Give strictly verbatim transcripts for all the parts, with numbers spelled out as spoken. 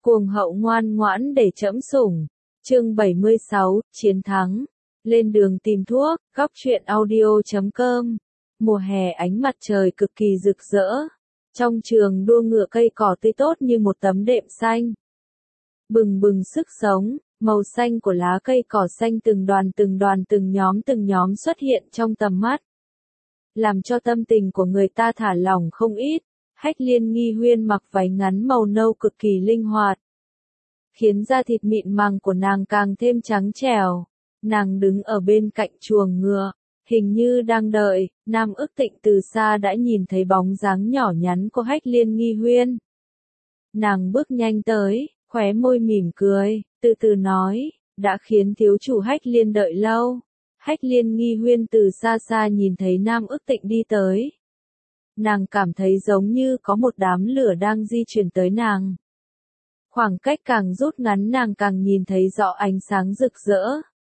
Cuồng hậu ngoan ngoãn để trẫm sủng. Chương bảy mươi sáu, chiến thắng. Lên đường tìm thuốc, góc truyện audio chấm com. Mùa hè ánh mặt trời cực kỳ rực rỡ. Trong trường đua ngựa cây cỏ tươi tốt như một tấm đệm xanh. Bừng bừng sức sống, màu xanh của lá cây cỏ xanh từng đoàn từng đoàn từng nhóm từng nhóm xuất hiện trong tầm mắt. Làm cho tâm tình của người ta thả lỏng không ít. Hách Liên Nghi Huyên mặc váy ngắn màu nâu cực kỳ linh hoạt, khiến da thịt mịn màng của nàng càng thêm trắng trẻo. Nàng đứng ở bên cạnh chuồng ngựa, hình như đang đợi. Nam Ước Tịnh từ xa đã nhìn thấy bóng dáng nhỏ nhắn của Hách Liên Nghi Huyên. Nàng bước nhanh tới, khóe môi mỉm cười, từ từ nói, đã khiến thiếu chủ Hách Liên đợi lâu. Hách Liên Nghi Huyên từ xa xa nhìn thấy Nam Ước Tịnh đi tới. Nàng cảm thấy giống như có một đám lửa đang di chuyển tới nàng. Khoảng cách càng rút ngắn nàng càng nhìn thấy rõ ánh sáng rực rỡ.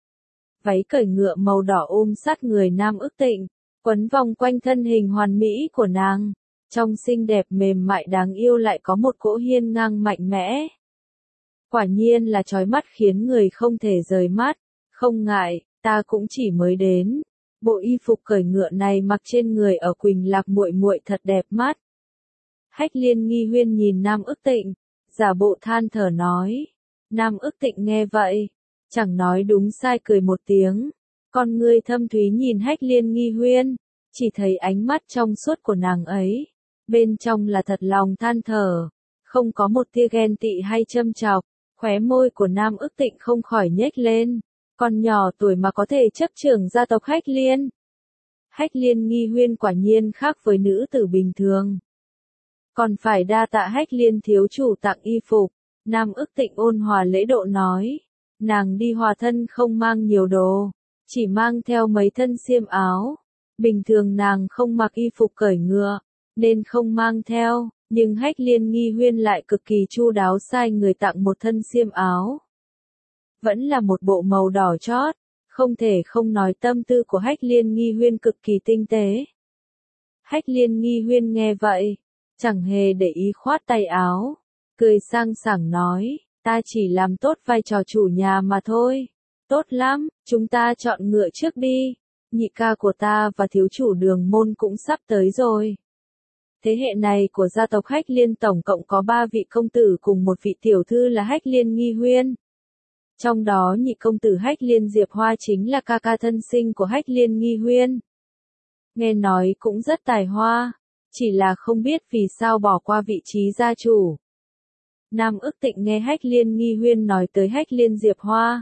Váy cởi ngựa màu đỏ ôm sát người Nam Ước Tịnh, quấn vòng quanh thân hình hoàn mỹ của nàng. Trong xinh đẹp mềm mại đáng yêu lại có một cỗ hiên ngang mạnh mẽ. Quả nhiên là chói mắt khiến người không thể rời mắt. Không ngại, ta cũng chỉ mới đến. Bộ y phục cởi ngựa này mặc trên người ở Quỳnh Lạc muội muội thật đẹp mắt. Hách Liên Nghi Huyên nhìn Nam Ước Tịnh, giả bộ than thở nói. Nam Ước Tịnh nghe vậy, chẳng nói đúng sai cười một tiếng. Con ngươi thâm thúy nhìn Hách Liên Nghi Huyên, chỉ thấy ánh mắt trong suốt của nàng ấy. Bên trong là thật lòng than thở, không có một tia ghen tị hay châm chọc. Khóe môi của Nam Ước Tịnh không khỏi nhếch lên. Con nhỏ tuổi mà có thể chấp trưởng gia tộc Hách Liên. Hách Liên Nghi Huyên quả nhiên khác với nữ tử bình thường. Còn phải đa tạ Hách Liên thiếu chủ tặng y phục. Nam Ước Tịnh ôn hòa lễ độ nói. Nàng đi hòa thân không mang nhiều đồ, chỉ mang theo mấy thân xiêm áo. Bình thường nàng không mặc y phục cởi ngựa, nên không mang theo. Nhưng Hách Liên Nghi Huyên lại cực kỳ chu đáo sai người tặng một thân xiêm áo. Vẫn là một bộ màu đỏ chót, không thể không nói tâm tư của Hách Liên Nghi Huyên cực kỳ tinh tế. Hách Liên Nghi Huyên nghe vậy, chẳng hề để ý khoát tay áo, cười sang sảng nói, ta chỉ làm tốt vai trò chủ nhà mà thôi. Tốt lắm, chúng ta chọn ngựa trước đi, nhị ca của ta và thiếu chủ Đường Môn cũng sắp tới rồi. Thế hệ này của gia tộc Hách Liên tổng cộng có ba vị công tử cùng một vị tiểu thư là Hách Liên Nghi Huyên. Trong đó nhị công tử Hách Liên Diệp Hoa chính là ca ca thân sinh của Hách Liên Nghi Huyên. Nghe nói cũng rất tài hoa, chỉ là không biết vì sao bỏ qua vị trí gia chủ. Nam Ước Tịnh nghe Hách Liên Nghi Huyên nói tới Hách Liên Diệp Hoa,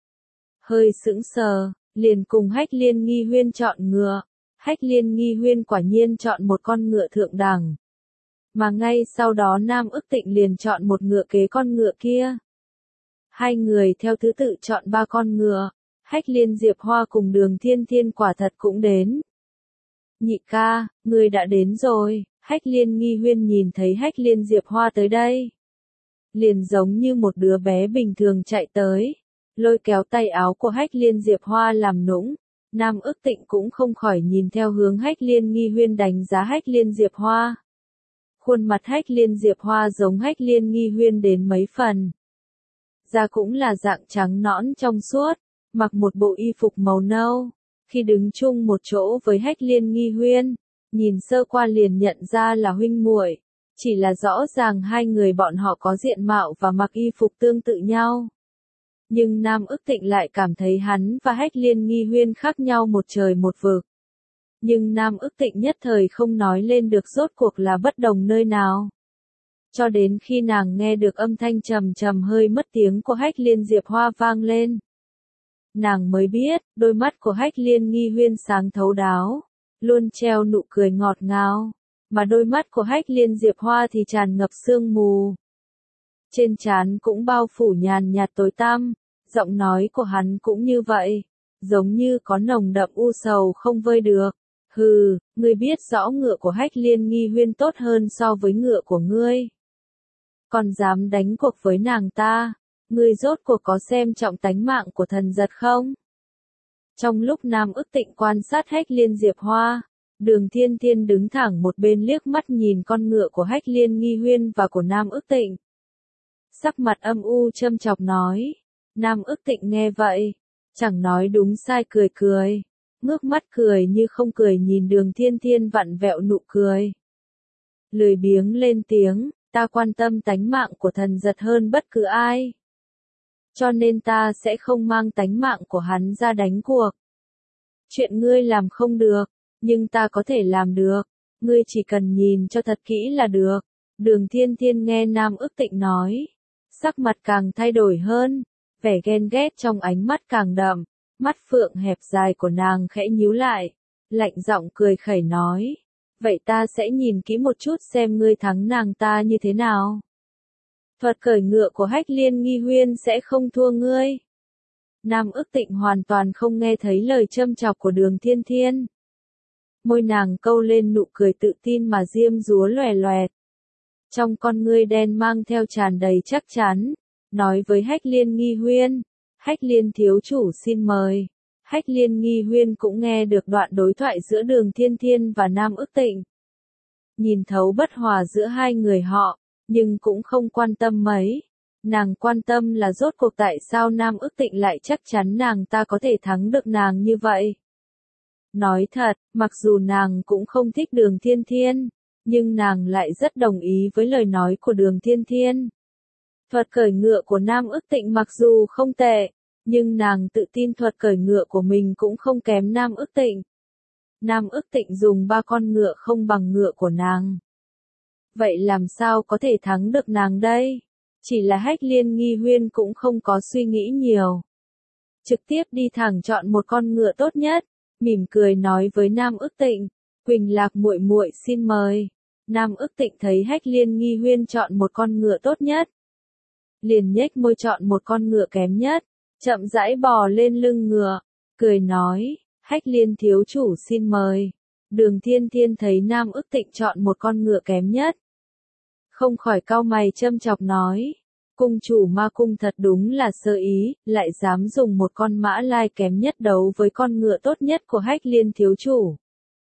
hơi sững sờ, liền cùng Hách Liên Nghi Huyên chọn ngựa. Hách Liên Nghi Huyên quả nhiên chọn một con ngựa thượng đẳng. Mà ngay sau đó Nam Ước Tịnh liền chọn một ngựa kế con ngựa kia. Hai người theo thứ tự chọn ba con ngựa. Hách Liên Diệp Hoa cùng Đường Thiên Thiên quả thật cũng đến. Nhị ca, người đã đến rồi. Hách Liên Nghi Huyên nhìn thấy Hách Liên Diệp Hoa tới đây, liền giống như một đứa bé bình thường chạy tới, lôi kéo tay áo của Hách Liên Diệp Hoa làm nũng. Nam Ước Tịnh cũng không khỏi nhìn theo hướng Hách Liên Nghi Huyên đánh giá Hách Liên Diệp Hoa. Khuôn mặt Hách Liên Diệp Hoa giống Hách Liên Nghi Huyên đến mấy phần. Da cũng là dạng trắng nõn trong suốt, mặc một bộ y phục màu nâu. Khi đứng chung một chỗ với Hách Liên Nghi Huyên, nhìn sơ qua liền nhận ra là huynh muội. Chỉ là rõ ràng hai người bọn họ có diện mạo và mặc y phục tương tự nhau. Nhưng Nam Ước Tịnh lại cảm thấy hắn và Hách Liên Nghi Huyên khác nhau một trời một vực. Nhưng Nam Ước Tịnh nhất thời không nói lên được rốt cuộc là bất đồng nơi nào. Cho đến khi nàng nghe được âm thanh trầm trầm hơi mất tiếng của Hách Liên Diệp Hoa vang lên, nàng mới biết, đôi mắt của Hách Liên Nghi Huyên sáng thấu đáo, luôn treo nụ cười ngọt ngào, mà đôi mắt của Hách Liên Diệp Hoa thì tràn ngập sương mù. Trên trán cũng bao phủ nhàn nhạt tối tăm, giọng nói của hắn cũng như vậy, giống như có nồng đậm u sầu không vơi được. Hừ, ngươi biết rõ ngựa của Hách Liên Nghi Huyên tốt hơn so với ngựa của ngươi. Còn dám đánh cuộc với nàng ta, ngươi rốt cuộc có xem trọng tánh mạng của thần giật không? Trong lúc Nam Ước Tịnh quan sát Hách Liên Diệp Hoa, Đường Thiên Thiên đứng thẳng một bên liếc mắt nhìn con ngựa của Hách Liên Nghi Huyên và của Nam Ước Tịnh. sắc mặt âm u châm chọc nói. Nam ức tịnh nghe vậy, chẳng nói đúng sai cười cười, ngước mắt cười như không cười nhìn Đường Thiên Thiên vặn vẹo nụ cười. Lười biếng lên tiếng, ta quan tâm tánh mạng của thần giật hơn bất cứ ai. Cho nên ta sẽ không mang tánh mạng của hắn ra đánh cuộc. Chuyện ngươi làm không được, nhưng ta có thể làm được, ngươi chỉ cần nhìn cho thật kỹ là được. Đường Thiên Thiên nghe Nam ức tịnh nói, sắc mặt càng thay đổi hơn, vẻ ghen ghét trong ánh mắt càng đậm, mắt phượng hẹp dài của nàng khẽ nhíu lại, lạnh giọng cười khẩy nói, vậy ta sẽ nhìn kỹ một chút xem ngươi thắng nàng ta như thế nào. Thuật cởi ngựa của Hách Liên Nghi Huyên sẽ không thua ngươi. Nam ức tịnh hoàn toàn không nghe thấy lời châm chọc của Đường Thiên Thiên. Môi nàng câu lên nụ cười tự tin mà diêm dúa lòe loẹt. Trong con ngươi đen mang theo tràn đầy chắc chắn, nói với Hách Liên Nghi Huyên, Hách Liên thiếu chủ xin mời. Hách Liên Nghi Huyên cũng nghe được đoạn đối thoại giữa Đường Thiên Thiên và Nam ức tịnh. Nhìn thấu bất hòa giữa hai người họ, nhưng cũng không quan tâm mấy. Nàng quan tâm là rốt cuộc tại sao Nam ức tịnh lại chắc chắn nàng ta có thể thắng được nàng như vậy. Nói thật, mặc dù nàng cũng không thích Đường Thiên Thiên, nhưng nàng lại rất đồng ý với lời nói của Đường Thiên Thiên. Thuật cởi ngựa của Nam ức tịnh mặc dù không tệ, nhưng nàng tự tin thuật cởi ngựa của mình cũng không kém Nam ức tịnh. Nam ức tịnh dùng ba con ngựa không bằng ngựa của nàng. Vậy làm sao có thể thắng được nàng đây? Chỉ là Hách Liên Nghi Huyên cũng không có suy nghĩ nhiều. Trực tiếp đi thẳng chọn một con ngựa tốt nhất, mỉm cười nói với Nam ức tịnh, Quỳnh Lạc muội muội xin mời. Nam ức tịnh thấy Hách Liên Nghi Huyên chọn một con ngựa tốt nhất, liền nhếch môi chọn một con ngựa kém nhất, chậm rãi bò lên lưng ngựa, cười nói, Hách Liên thiếu chủ xin mời. Đường Thiên Thiên thấy Nam ức tịnh chọn một con ngựa kém nhất, không khỏi cau mày châm chọc nói, cung chủ ma cung thật đúng là sơ ý, lại dám dùng một con mã lai kém nhất đấu với con ngựa tốt nhất của Hách Liên thiếu chủ.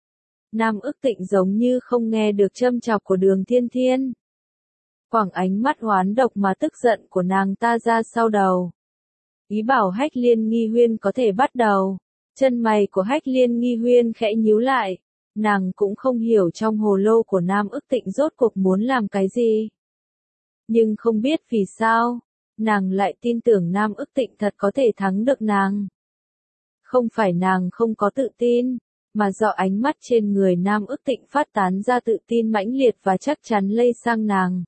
Nam ức tịnh giống như không nghe được châm chọc của Đường Thiên Thiên. Quẳng ánh mắt oán độc mà tức giận của nàng ta ra sau đầu. Ý bảo Hách Liên Nghi Huyên có thể bắt đầu. Chân mày của Hách Liên Nghi Huyên khẽ nhíu lại. Nàng cũng không hiểu trong hồ lô của Nam ức tịnh rốt cuộc muốn làm cái gì. Nhưng không biết vì sao, nàng lại tin tưởng Nam ức tịnh thật có thể thắng được nàng. Không phải nàng không có tự tin, mà do ánh mắt trên người Nam ức tịnh phát tán ra tự tin mãnh liệt và chắc chắn lây sang nàng.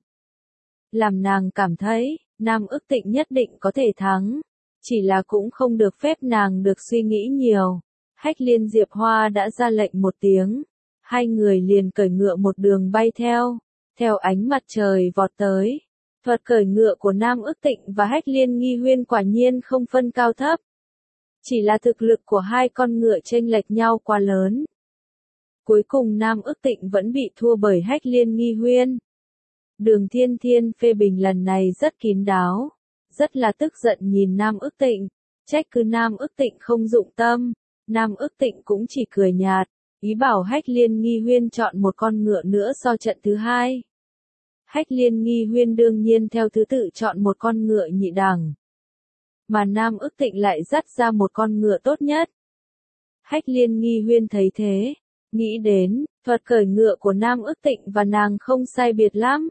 Làm nàng cảm thấy, Nam ức tịnh nhất định có thể thắng, chỉ là cũng không được phép nàng được suy nghĩ nhiều. Hách Liên Diệp Hoa đã ra lệnh một tiếng, hai người liền cởi ngựa một đường bay theo, theo ánh mặt trời vọt tới. Thuật cởi ngựa của Nam ức tịnh và Hách Liên Nghi Huyên quả nhiên không phân cao thấp. Chỉ là thực lực của hai con ngựa chênh lệch nhau quá lớn. Cuối cùng Nam ức tịnh vẫn bị thua bởi Hách Liên Nghi Huyên. Đường Thiên Thiên phê bình lần này rất kín đáo, rất là tức giận nhìn Nam ức tịnh, trách cứ Nam ức tịnh không dụng tâm. Nam ức tịnh cũng chỉ cười nhạt, ý bảo Hách Liên Nghi Huyên chọn một con ngựa nữa so trận thứ hai. Hách Liên Nghi Huyên đương nhiên theo thứ tự chọn một con ngựa nhị đẳng. Mà Nam ức tịnh lại dắt ra một con ngựa tốt nhất. Hách Liên Nghi Huyên thấy thế, nghĩ đến, thuật cởi ngựa của Nam ức tịnh và nàng không sai biệt lắm.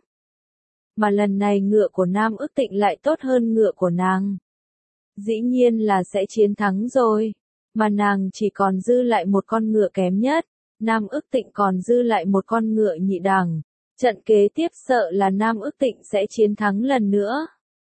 Mà lần này ngựa của Nam ức tịnh lại tốt hơn ngựa của nàng. Dĩ nhiên là sẽ chiến thắng rồi. Mà nàng chỉ còn dư lại một con ngựa kém nhất, Nam ức tịnh còn dư lại một con ngựa nhị đẳng. Trận kế tiếp sợ là Nam ức tịnh sẽ chiến thắng lần nữa.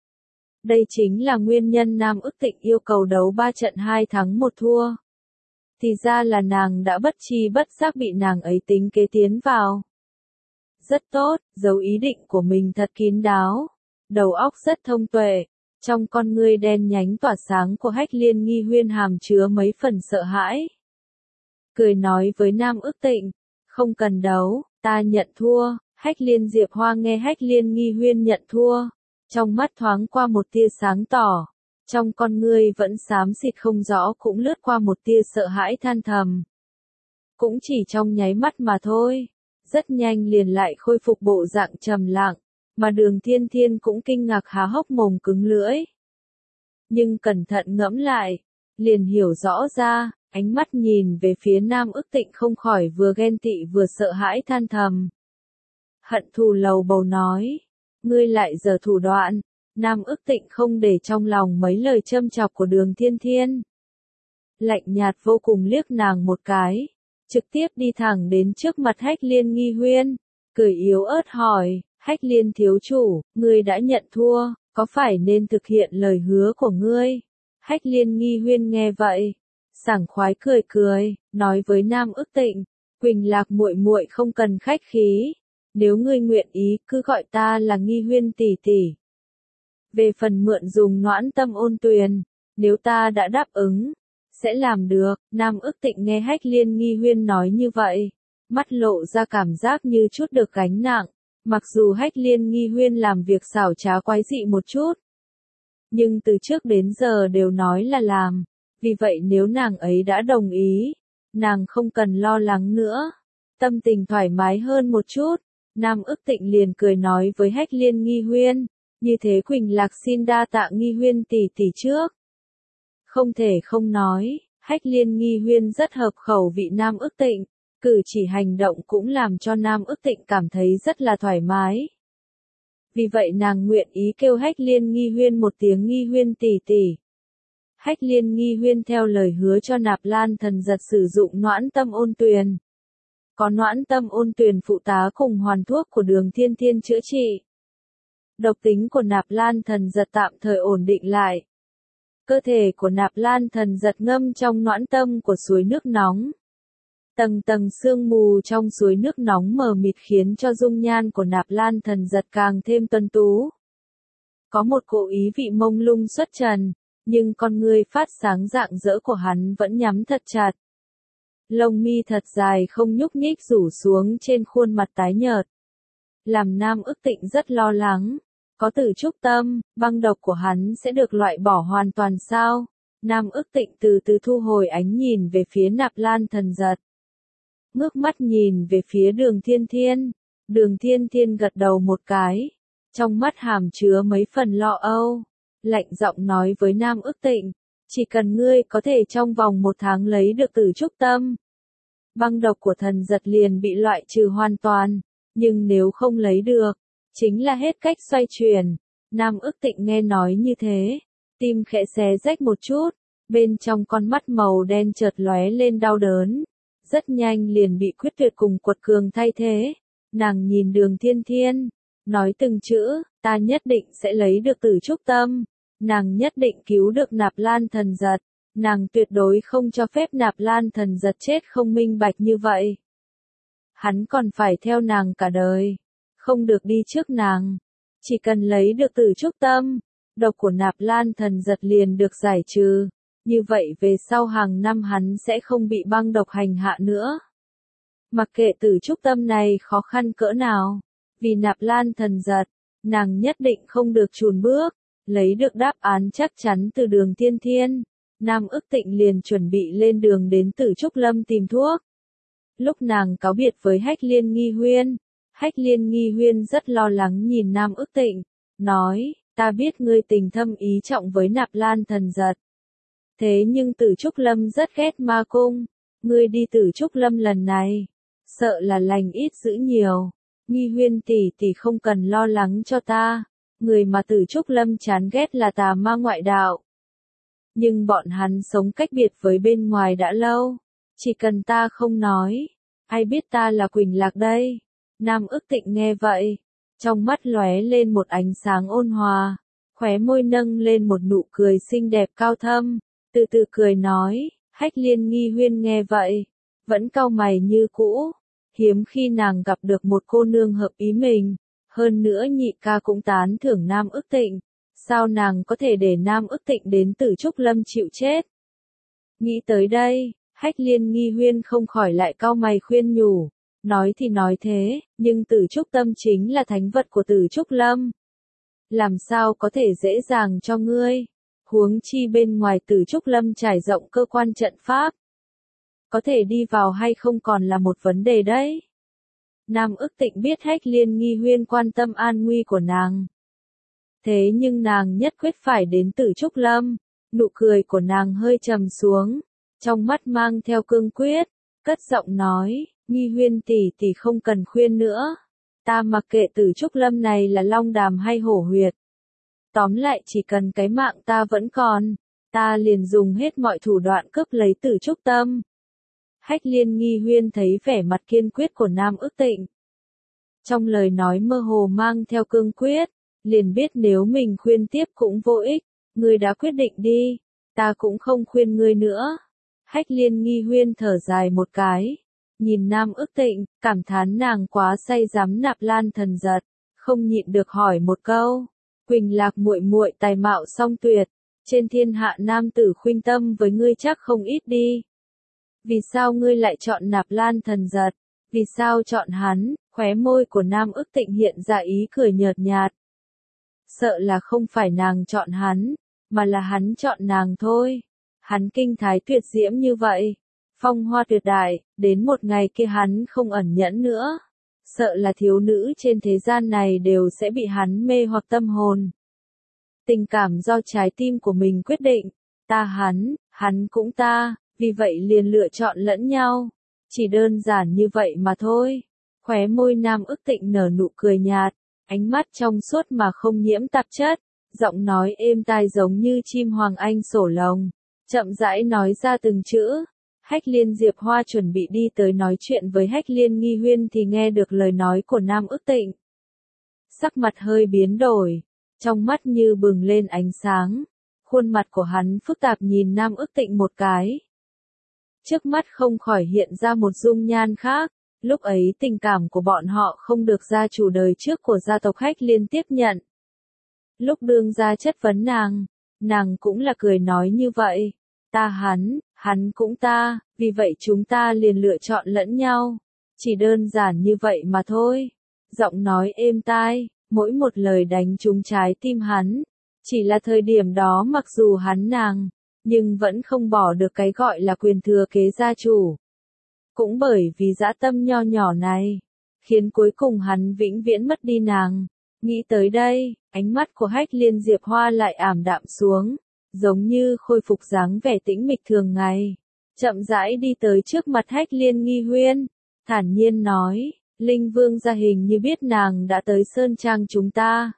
Đây chính là nguyên nhân Nam ức tịnh yêu cầu đấu ba trận hai thắng một thua. Thì ra là nàng đã bất chi bất giác bị nàng ấy tính kế tiến vào. Rất tốt, giấu ý định của mình thật kín đáo. Đầu óc rất thông tuệ. Trong con ngươi đen nhánh tỏa sáng của Hách Liên Nghi Huyên hàm chứa mấy phần sợ hãi. Cười nói với Nam ức tịnh, không cần đấu, ta nhận thua. Hách Liên Diệp Hoa nghe Hách Liên Nghi Huyên nhận thua, trong mắt thoáng qua một tia sáng tỏ, trong con ngươi vẫn xám xịt không rõ cũng lướt qua một tia sợ hãi than thầm. Cũng chỉ trong nháy mắt mà thôi, rất nhanh liền lại khôi phục bộ dạng trầm lặng, mà Đường Thiên Thiên cũng kinh ngạc há hốc mồm cứng lưỡi. Nhưng cẩn thận ngẫm lại, liền hiểu rõ ra, ánh mắt nhìn về phía Nam Ức Tịnh không khỏi vừa ghen tị vừa sợ hãi than thầm. Hận thù lầu bầu nói, ngươi lại giở thủ đoạn. Nam Ức Tịnh không để trong lòng mấy lời châm chọc của Đường Thiên Thiên. Lạnh nhạt vô cùng liếc nàng một cái, trực tiếp đi thẳng đến trước mặt Hách Liên Nghi Huyên, cười yếu ớt hỏi, Hách Liên thiếu chủ, ngươi đã nhận thua, có phải nên thực hiện lời hứa của ngươi? Hách Liên Nghi Huyên nghe vậy, sảng khoái cười cười, nói với Nam Ức Tịnh, Quỳnh Lạc muội muội không cần khách khí, nếu ngươi nguyện ý cứ gọi ta là Nghi Huyên tỷ tỷ. Về phần mượn dùng noãn tâm ôn tuyền, nếu ta đã đáp ứng, sẽ làm được. Nam Ức Tịnh nghe Hách Liên Nghi Huyên nói như vậy, mắt lộ ra cảm giác như chút được gánh nặng, mặc dù Hách Liên Nghi Huyên làm việc xảo trá quái dị một chút, nhưng từ trước đến giờ đều nói là làm, vì vậy nếu nàng ấy đã đồng ý, nàng không cần lo lắng nữa, tâm tình thoải mái hơn một chút. Nam Ức Tịnh liền cười nói với Hách Liên Nghi Huyên, như thế Quỳnh Lạc xin đa tạ Nghi Huyên tỷ tỷ trước. Không thể không nói, Hách Liên Nghi Huyên rất hợp khẩu vị Nam Ức Tịnh, cử chỉ hành động cũng làm cho Nam Ức Tịnh cảm thấy rất là thoải mái. Vì vậy nàng nguyện ý kêu Hách Liên Nghi Huyên một tiếng Nghi Huyên tỷ tỷ. Hách Liên Nghi Huyên theo lời hứa cho Nạp Lan Thần Giật sử dụng noãn tâm ôn tuyền. Có noãn tâm ôn tuyền phụ tá cùng hoàn thuốc của Đường Thiên Thiên chữa trị. Độc tính của Nạp Lan Thần Giật tạm thời ổn định lại. Cơ thể của Nạp Lan Thần Giật ngâm trong noãn tâm của suối nước nóng. Tầng tầng sương mù trong suối nước nóng mờ mịt khiến cho dung nhan của Nạp Lan Thần Giật càng thêm tuấn tú. Có một cỗ ý vị mông lung xuất trần, nhưng con ngươi phát sáng rạng rỡ của hắn vẫn nhắm thật chặt. Lông mi thật dài không nhúc nhích rủ xuống trên khuôn mặt tái nhợt. Làm Nam Ức Tịnh rất lo lắng. Có Tử Trúc Tâm, băng độc của hắn sẽ được loại bỏ hoàn toàn sao? Nam Ức Tịnh từ từ thu hồi ánh nhìn về phía Nạp Lan Thần Giật. Ngước mắt nhìn về phía Đường Thiên Thiên. Đường Thiên Thiên gật đầu một cái. Trong mắt hàm chứa mấy phần lo âu. Lạnh giọng nói với Nam Ức Tịnh. Chỉ cần ngươi có thể trong vòng một tháng lấy được Tử Trúc Tâm. Băng độc của thần giật liền bị loại trừ hoàn toàn. Nhưng nếu không lấy được, chính là hết cách xoay chuyển. Nam Ức Tịnh nghe nói như thế, tim khẽ xé rách một chút, bên trong con mắt màu đen chợt lóe lên đau đớn, rất nhanh liền bị quyết tuyệt cùng quật cường thay thế. Nàng nhìn Đường Thiên Thiên, nói từng chữ, ta nhất định sẽ lấy được Tử Trúc Tâm, nàng nhất định cứu được Nạp Lan Thần Giật, nàng tuyệt đối không cho phép Nạp Lan Thần Giật chết không minh bạch như vậy. Hắn còn phải theo nàng cả đời, không được đi trước nàng. Chỉ cần lấy được Tử Trúc Tâm, độc của Nạp Lan Thần Giật liền được giải trừ. Như vậy về sau hàng năm hắn sẽ không bị băng độc hành hạ nữa. Mặc kệ Tử Trúc Tâm này khó khăn cỡ nào, vì Nạp Lan Thần Giật, nàng nhất định không được chùn bước, lấy được đáp án chắc chắn từ Đường Thiên Thiên. Nam Ức Tịnh liền chuẩn bị lên đường đến Tử Trúc Lâm tìm thuốc. Lúc nàng cáo biệt với Hách Liên Nghi Huyên, Hách Liên Nghi Huyên rất lo lắng nhìn Nam Ức Tịnh, nói, ta biết ngươi tình thâm ý trọng với Nạp Lan Thần Giật. Thế nhưng Tử Trúc Lâm rất ghét ma cung, ngươi đi Tử Trúc Lâm lần này, sợ là lành ít dữ nhiều. Nghi Huyên tỷ tỷ không cần lo lắng cho ta, người mà Tử Trúc Lâm chán ghét là tà ma ngoại đạo. Nhưng bọn hắn sống cách biệt với bên ngoài đã lâu, chỉ cần ta không nói, ai biết ta là Quỳnh Lạc đây. Nam Ức Tịnh nghe vậy, trong mắt lóe lên một ánh sáng ôn hòa, khóe môi nâng lên một nụ cười xinh đẹp cao thâm, từ từ cười nói, Hách Liên Nghi Huyên nghe vậy, vẫn cau mày như cũ, hiếm khi nàng gặp được một cô nương hợp ý mình, hơn nữa nhị ca cũng tán thưởng Nam Ức Tịnh, sao nàng có thể để Nam Ức Tịnh đến Tử Trúc Lâm chịu chết. Nghĩ tới đây, Hách Liên Nghi Huyên không khỏi lại cau mày khuyên nhủ. Nói thì nói thế, nhưng Tử Trúc Tâm chính là thánh vật của Tử Trúc Lâm. Làm sao có thể dễ dàng cho ngươi, huống chi bên ngoài Tử Trúc Lâm trải rộng cơ quan trận pháp. Có thể đi vào hay không còn là một vấn đề đấy. Nam ức tịnh biết Hách Liên Nghi Huyên quan tâm an nguy của nàng. Thế nhưng nàng nhất quyết phải đến Tử Trúc Lâm, nụ cười của nàng hơi trầm xuống, trong mắt mang theo cương quyết, cất giọng nói, Nghi Huyên tỷ tỷ không cần khuyên nữa. Ta mặc kệ Tử Trúc Lâm này là long đàm hay hổ huyệt. Tóm lại chỉ cần cái mạng ta vẫn còn, ta liền dùng hết mọi thủ đoạn cướp lấy Tử Trúc Tâm. Hách Liên Nghi Huyên thấy vẻ mặt kiên quyết của Nam ức tịnh. Trong lời nói mơ hồ mang theo cương quyết, liền biết nếu mình khuyên tiếp cũng vô ích, ngươi đã quyết định đi, ta cũng không khuyên ngươi nữa. Hách Liên Nghi Huyên thở dài một cái, nhìn Nam ức tịnh, cảm thán nàng quá say dám nạp lan thần giật, không nhịn được hỏi một câu, Quỳnh Lạc muội muội tài mạo song tuyệt, trên thiên hạ nam tử khuynh tâm với ngươi chắc không ít đi. Vì sao ngươi lại chọn nạp lan thần giật, vì sao chọn hắn? Khóe môi của Nam ức tịnh hiện ra ý cười nhợt nhạt. Sợ là không phải nàng chọn hắn, mà là hắn chọn nàng thôi. Hắn kinh thái tuyệt diễm như vậy, phong hoa tuyệt đại, đến một ngày kia hắn không ẩn nhẫn nữa. Sợ là thiếu nữ trên thế gian này đều sẽ bị hắn mê hoặc tâm hồn. Tình cảm do trái tim của mình quyết định, ta hắn, hắn cũng ta, vì vậy liền lựa chọn lẫn nhau. Chỉ đơn giản như vậy mà thôi. Khóe môi Nam ức tịnh nở nụ cười nhạt, ánh mắt trong suốt mà không nhiễm tạp chất, giọng nói êm tai giống như chim hoàng anh sổ lồng, chậm rãi nói ra từng chữ. Hách Liên Diệp Hoa chuẩn bị đi tới nói chuyện với Hách Liên Nghi Huyên thì nghe được lời nói của Nam ức tịnh. Sắc mặt hơi biến đổi, trong mắt như bừng lên ánh sáng, khuôn mặt của hắn phức tạp nhìn Nam ức tịnh một cái. Trước mắt không khỏi hiện ra một dung nhan khác, lúc ấy tình cảm của bọn họ không được gia chủ đời trước của gia tộc Hách Liên tiếp nhận. Lúc đương gia chất vấn nàng, nàng cũng là cười nói như vậy, ta hắn, hắn cũng ta, vì vậy chúng ta liền lựa chọn lẫn nhau, chỉ đơn giản như vậy mà thôi. Giọng nói êm tai, mỗi một lời đánh trúng trái tim hắn, chỉ là thời điểm đó mặc dù hắn nàng, nhưng vẫn không bỏ được cái gọi là quyền thừa kế gia chủ. Cũng bởi vì dã tâm nho nhỏ này, khiến cuối cùng hắn vĩnh viễn mất đi nàng. Nghĩ tới đây, ánh mắt của Hách Liên Diệp Hoa lại ảm đạm xuống, giống như khôi phục dáng vẻ tĩnh mịch thường ngày. Chậm rãi đi tới trước mặt Hách Liên Nghi Huyên, thản nhiên nói, Linh Vương gia hình như biết nàng đã tới Sơn Trang chúng ta.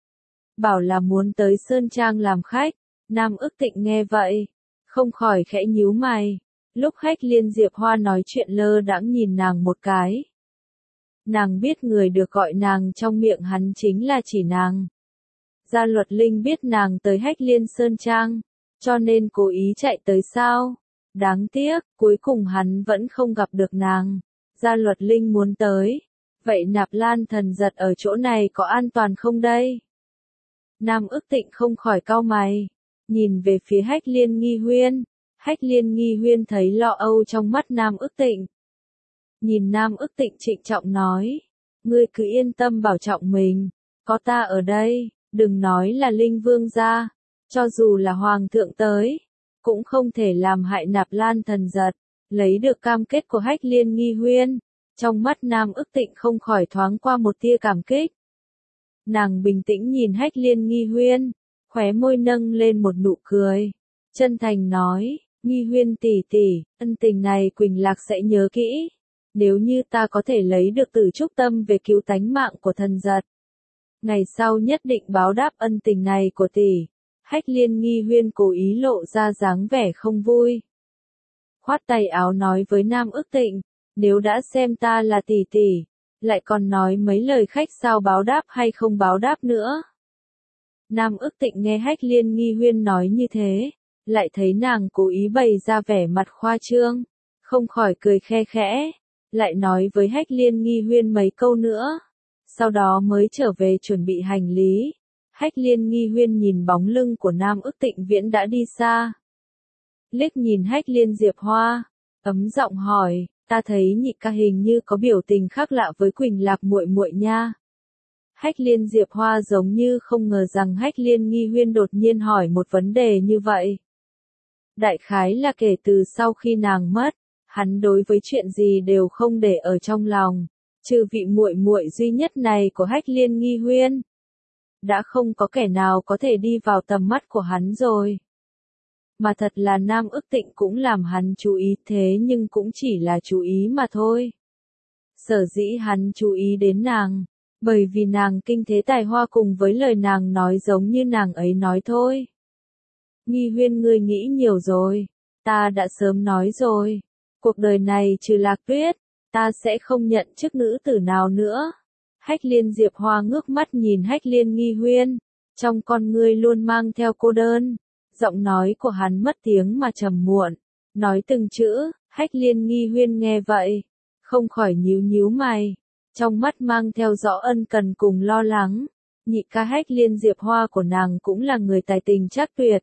Bảo là muốn tới Sơn Trang làm khách. Nam ức tịnh nghe vậy, không khỏi khẽ nhíu mày. Lúc Hách Liên Diệp Hoa nói chuyện lơ đãng nhìn nàng một cái. Nàng biết người được gọi nàng trong miệng hắn chính là chỉ nàng. Gia Luật Linh biết nàng tới Hách Liên Sơn Trang, cho nên cố ý chạy tới sao. Đáng tiếc, cuối cùng hắn vẫn không gặp được nàng. Gia Luật Linh muốn tới. Vậy Nạp Lan thần giật ở chỗ này có an toàn không đây? Nam ức tịnh không khỏi cau mày, nhìn về phía Hách Liên Nghi Huyên. Hách Liên Nghi Huyên thấy lo âu trong mắt Nam ức tịnh. Nhìn Nam ức tịnh trịnh trọng nói, ngươi cứ yên tâm bảo trọng mình, có ta ở đây, đừng nói là Linh Vương gia, cho dù là Hoàng thượng tới, cũng không thể làm hại Nạp Lan thần giật. Lấy được cam kết của Hách Liên Nghi Huyên, trong mắt Nam ức tịnh không khỏi thoáng qua một tia cảm kích. Nàng bình tĩnh nhìn Hách Liên Nghi Huyên, khóe môi nâng lên một nụ cười, chân thành nói, Nghi Huyên tỷ tỷ, ân tình này Quỳnh Lạc sẽ nhớ kỹ. Nếu như ta có thể lấy được Tử Trúc Tâm về cứu tánh mạng của thần giật, ngày sau nhất định báo đáp ân tình này của tỷ. Hách Liên Nghi Huyên cố ý lộ ra dáng vẻ không vui. Khoát tay áo nói với Nam ức tịnh, nếu đã xem ta là tỷ tỷ, lại còn nói mấy lời khách sao báo đáp hay không báo đáp nữa. Nam ức tịnh nghe Hách Liên Nghi Huyên nói như thế, lại thấy nàng cố ý bày ra vẻ mặt khoa trương, không khỏi cười khe khẽ, lại nói với Hách Liên Nghi Huyên mấy câu nữa, sau đó mới trở về chuẩn bị hành lý. Hách Liên Nghi Huyên nhìn bóng lưng của Nam ức tịnh viễn đã đi xa. Liếc nhìn Hách Liên Diệp Hoa, ấm giọng hỏi, ta thấy nhị ca hình như có biểu tình khác lạ với Quỳnh Lạc muội muội nha. Hách Liên Diệp Hoa giống như không ngờ rằng Hách Liên Nghi Huyên đột nhiên hỏi một vấn đề như vậy. Đại khái là kể từ sau khi nàng mất, hắn đối với chuyện gì đều không để ở trong lòng, Trừ vị muội muội duy nhất này của Hách Liên Nghi Huyên, đã không có kẻ nào có thể đi vào tầm mắt của hắn rồi. Mà thật là Nam Ức Tịnh cũng làm hắn chú ý thế nhưng cũng chỉ là chú ý mà thôi. Sở dĩ hắn chú ý đến nàng, bởi vì nàng kinh thế tài hoa cùng với lời nàng nói giống như nàng ấy nói thôi. Nghi Huyên ngươi nghĩ nhiều rồi, ta đã sớm nói rồi, cuộc đời này trừ Lạc Tuyết, ta sẽ không nhận chức nữ tử nào nữa. Hách Liên Diệp Hoa ngước mắt nhìn Hách Liên Nghi Huyên, trong con ngươi luôn mang theo cô đơn, giọng nói của hắn mất tiếng mà trầm muộn, nói từng chữ, Hách Liên Nghi Huyên nghe vậy, không khỏi nhíu nhíu mày, trong mắt mang theo rõ ân cần cùng lo lắng, nhị ca Hách Liên Diệp Hoa của nàng cũng là người tài tình trác tuyệt.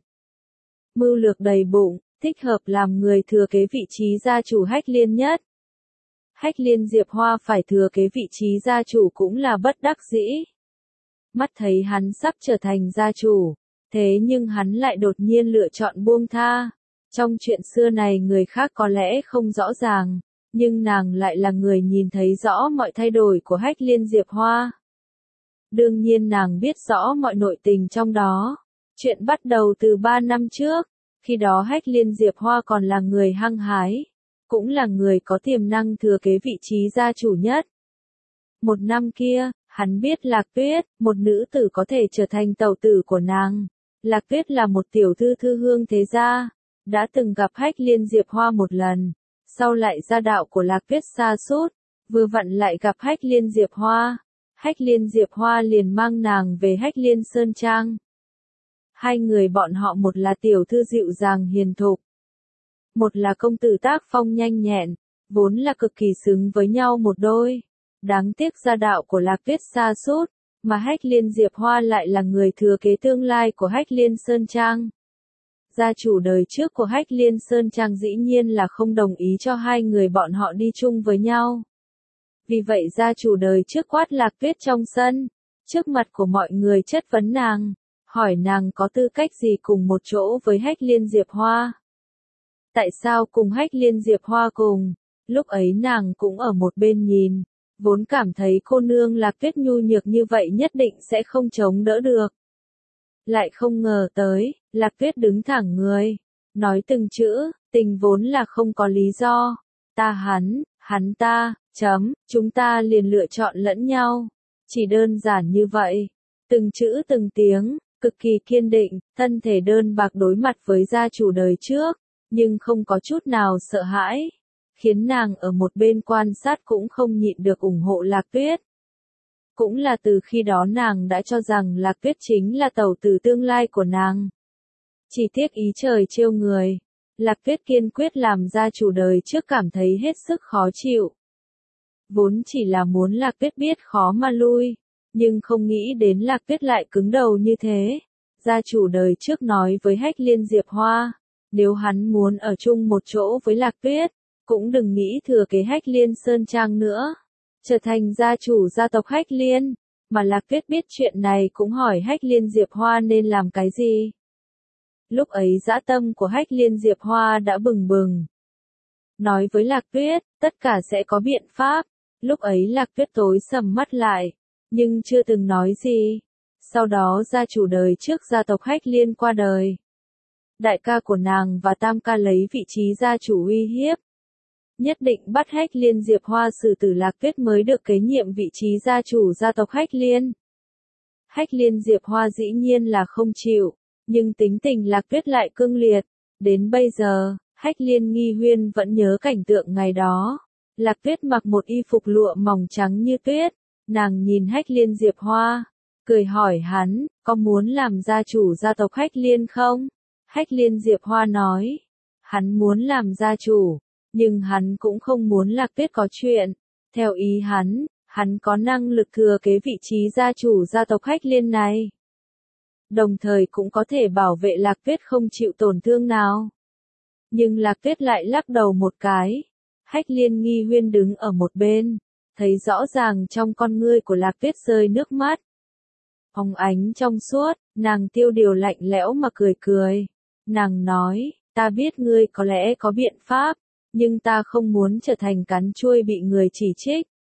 Mưu lược đầy bụng, thích hợp làm người thừa kế vị trí gia chủ Hách Liên nhất. Hách Liên Diệp Hoa phải thừa kế vị trí gia chủ cũng là bất đắc dĩ. Mắt thấy hắn sắp trở thành gia chủ, thế nhưng hắn lại đột nhiên lựa chọn buông tha. Trong chuyện xưa này người khác có lẽ không rõ ràng, nhưng nàng lại là người nhìn thấy rõ mọi thay đổi của Hách Liên Diệp Hoa. Đương nhiên nàng biết rõ mọi nội tình trong đó. Chuyện bắt đầu từ ba năm trước, khi đó Hách Liên Diệp Hoa còn là người hăng hái, cũng là người có tiềm năng thừa kế vị trí gia chủ nhất. Một năm kia, hắn biết Lạc Tuyết, một nữ tử có thể trở thành tẩu tử của nàng. Lạc Tuyết là một tiểu thư thư hương thế gia, đã từng gặp Hách Liên Diệp Hoa một lần, sau lại gia đạo của Lạc Tuyết sa sút, vừa vặn lại gặp Hách Liên Diệp Hoa. Hách Liên Diệp Hoa liền mang nàng về Hách Liên Sơn Trang. Hai người bọn họ một là tiểu thư dịu dàng hiền thục, một là công tử tác phong nhanh nhẹn, vốn là cực kỳ xứng với nhau một đôi. Đáng tiếc gia đạo của Lạc Tuyết sa sút, mà Hách Liên Diệp Hoa lại là người thừa kế tương lai của Hách Liên Sơn Trang. Gia chủ đời trước của Hách Liên Sơn Trang dĩ nhiên là không đồng ý cho hai người bọn họ đi chung với nhau. Vì vậy gia chủ đời trước quát Lạc Tuyết trong sân, trước mặt của mọi người chất vấn nàng, hỏi nàng có tư cách gì cùng một chỗ với Hách Liên Diệp Hoa. Tại sao cùng Hách Liên Diệp Hoa cùng? Lúc ấy nàng cũng ở một bên nhìn, vốn cảm thấy cô nương Lạc Tuyết nhu nhược như vậy nhất định sẽ không chống đỡ được. Lại không ngờ tới, Lạc Tuyết đứng thẳng người, nói từng chữ, tình vốn là không có lý do. Ta hắn, hắn ta, chấm, chúng ta liền lựa chọn lẫn nhau. Chỉ đơn giản như vậy. Từng chữ từng tiếng, cực kỳ kiên định, thân thể đơn bạc đối mặt với gia chủ đời trước, nhưng không có chút nào sợ hãi, khiến nàng ở một bên quan sát cũng không nhịn được ủng hộ Lạc Tuyết. Cũng là từ khi đó nàng đã cho rằng Lạc Tuyết chính là tẩu tử tương lai của nàng. Chỉ tiếc ý trời trêu người, Lạc Tuyết kiên quyết làm gia chủ đời trước cảm thấy hết sức khó chịu. Vốn chỉ là muốn Lạc Tuyết biết khó mà lui, nhưng không nghĩ đến Lạc Tuyết lại cứng đầu như thế. Gia chủ đời trước nói với Hách Liên Diệp Hoa, nếu hắn muốn ở chung một chỗ với Lạc Tuyết, cũng đừng nghĩ thừa kế Hách Liên Sơn Trang nữa, trở thành gia chủ gia tộc Hách Liên. Mà Lạc Tuyết biết chuyện này cũng hỏi Hách Liên Diệp Hoa nên làm cái gì. Lúc ấy dã tâm của Hách Liên Diệp Hoa đã bừng bừng. Nói với Lạc Tuyết, tất cả sẽ có biện pháp. Lúc ấy Lạc Tuyết tối sầm mắt lại, nhưng chưa từng nói gì. Sau đó gia chủ đời trước gia tộc Hách Liên qua đời. Đại ca của nàng và tam ca lấy vị trí gia chủ uy hiếp. Nhất định bắt Hách Liên Diệp Hoa xử tử Lạc Tuyết mới được kế nhiệm vị trí gia chủ gia tộc Hách Liên. Hách Liên Diệp Hoa dĩ nhiên là không chịu, nhưng tính tình Lạc Tuyết lại cương liệt. Đến bây giờ, Hách Liên Nghi Huyên vẫn nhớ cảnh tượng ngày đó. Lạc Tuyết mặc một y phục lụa mỏng trắng như tuyết, nàng nhìn Hách Liên Diệp Hoa, cười hỏi hắn, có muốn làm gia chủ gia tộc Hách Liên không? Hách Liên Diệp Hoa nói, hắn muốn làm gia chủ, nhưng hắn cũng không muốn Lạc Tuyết có chuyện. Theo ý hắn, hắn có năng lực thừa kế vị trí gia chủ gia tộc Hách Liên này. Đồng thời cũng có thể bảo vệ Lạc Tuyết không chịu tổn thương nào. Nhưng Lạc Tuyết lại lắc đầu một cái. Hách Liên Nghi Huyên đứng ở một bên, thấy rõ ràng trong con ngươi của Lạc Tuyết rơi nước mắt. Óng ánh trong suốt, nàng tiêu điều lạnh lẽo mà cười cười. Nàng nói, ta biết ngươi có lẽ có biện pháp, nhưng ta không muốn trở thành cắn chuôi bị người chỉ trích.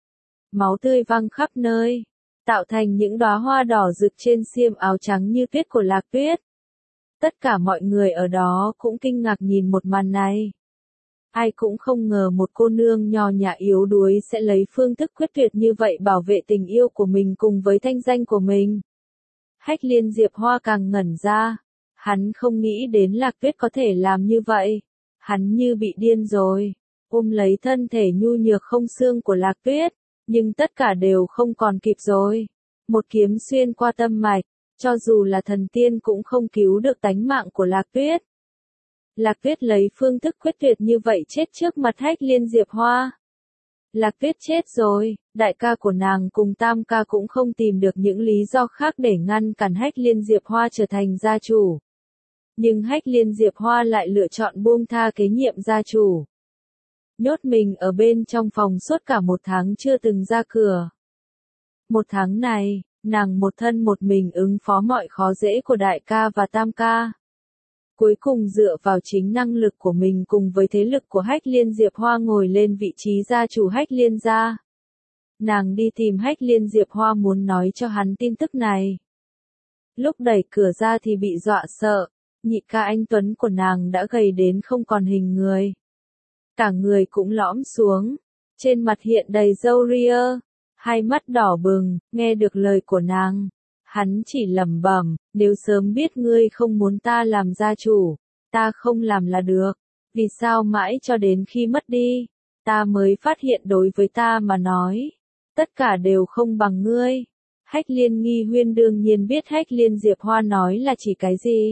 máu tươi văng khắp nơi, tạo thành những đóa hoa đỏ rực trên xiêm áo trắng như tuyết của Lạc Tuyết. Tất cả mọi người ở đó cũng kinh ngạc nhìn một màn này. Ai cũng không ngờ một cô nương nho nhã yếu đuối sẽ lấy phương thức quyết tuyệt như vậy bảo vệ tình yêu của mình cùng với thanh danh của mình. Hách Liên Diệp Hoa càng ngẩn ra. Hắn không nghĩ đến Lạc Tuyết có thể làm như vậy. Hắn như bị điên rồi. Ôm lấy thân thể nhu nhược không xương của Lạc Tuyết. Nhưng tất cả đều không còn kịp rồi. Một kiếm xuyên qua tâm mạch. Cho dù là thần tiên cũng không cứu được tánh mạng của Lạc Tuyết. Lạc Tuyết lấy phương thức quyết tuyệt như vậy chết trước mặt Hách Liên Diệp Hoa. Lạc Tuyết chết rồi, đại ca của nàng cùng tam ca cũng không tìm được những lý do khác để ngăn cản Hách Liên Diệp Hoa trở thành gia chủ. Nhưng Hách Liên Diệp Hoa lại lựa chọn buông tha kế nhiệm gia chủ. Nhốt mình ở bên trong phòng suốt cả một tháng chưa từng ra cửa. Một tháng này, nàng một thân một mình ứng phó mọi khó dễ của đại ca và tam ca. Cuối cùng dựa vào chính năng lực của mình cùng với thế lực của Hách Liên Diệp Hoa ngồi lên vị trí gia chủ Hách Liên gia. Nàng đi tìm Hách Liên Diệp Hoa muốn nói cho hắn tin tức này. Lúc đẩy cửa ra thì bị dọa sợ, nhị ca anh Tuấn của nàng đã gầy đến không còn hình người. Cả người cũng lõm xuống, trên mặt hiện đầy râu ria, hai mắt đỏ bừng, nghe được lời của nàng. Hắn chỉ lẩm bẩm, nếu sớm biết ngươi không muốn ta làm gia chủ, ta không làm là được, vì sao mãi cho đến khi mất đi, ta mới phát hiện đối với ta mà nói, tất cả đều không bằng ngươi. Hách Liên Nghi Huyên đương nhiên biết Hách Liên Diệp Hoa nói là chỉ cái gì.